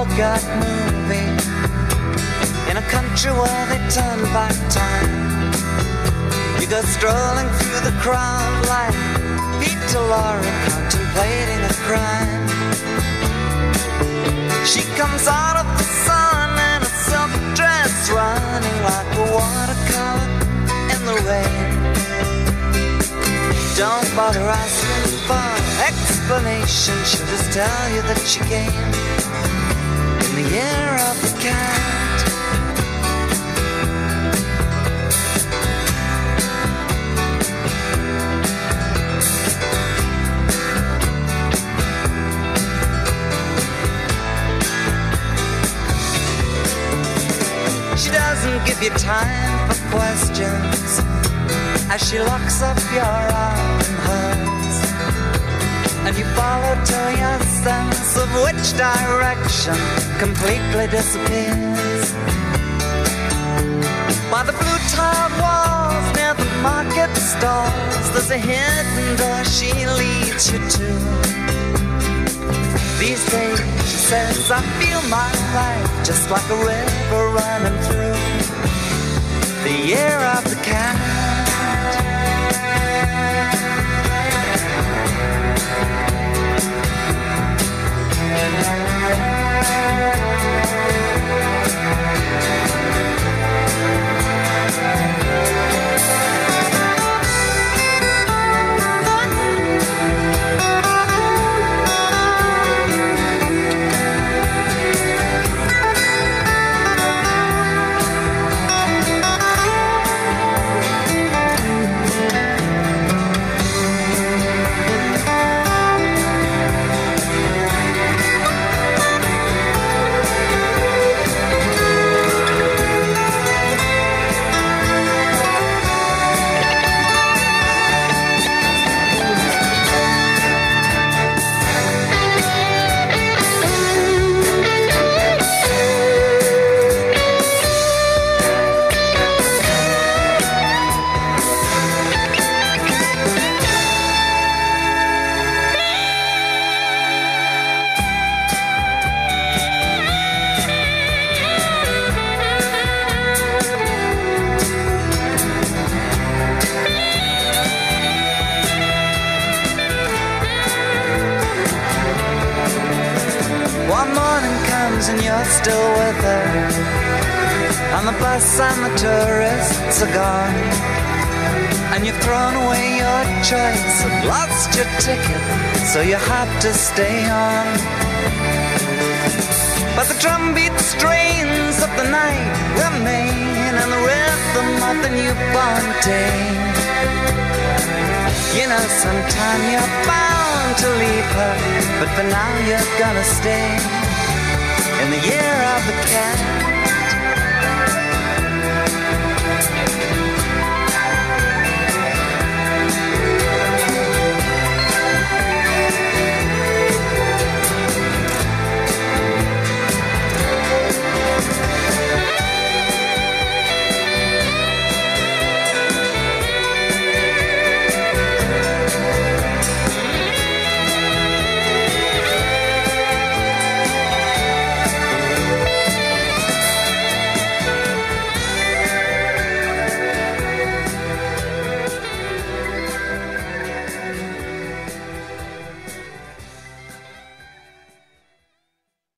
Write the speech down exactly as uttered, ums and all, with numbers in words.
Bogart movie in a country where they turn back time. You go strolling through the crowd like Peter Lorre contemplating a crime. She comes out of the sun in a silk dress, running like a watercolor in the rain. Don't bother asking for explanation, she'll just tell you that she came in the year of the cat. She doesn't give you time for questions as she locks up your arm in hers, and you follow till your sense of which direction completely disappears. By the blue tiled walls near the market stalls, there's a hidden door she leads you to. These days, she says, I feel my life just like a river running through the year of the cat. And you're still with her, and the bus and the tourists are gone, and you've thrown away your choice and lost your ticket, so you have to stay on. But the drumbeat strains of the night remain, and the rhythm of the newborn day. You know sometime you're bound to leave her, but for now you're gonna stay in the year of the cat.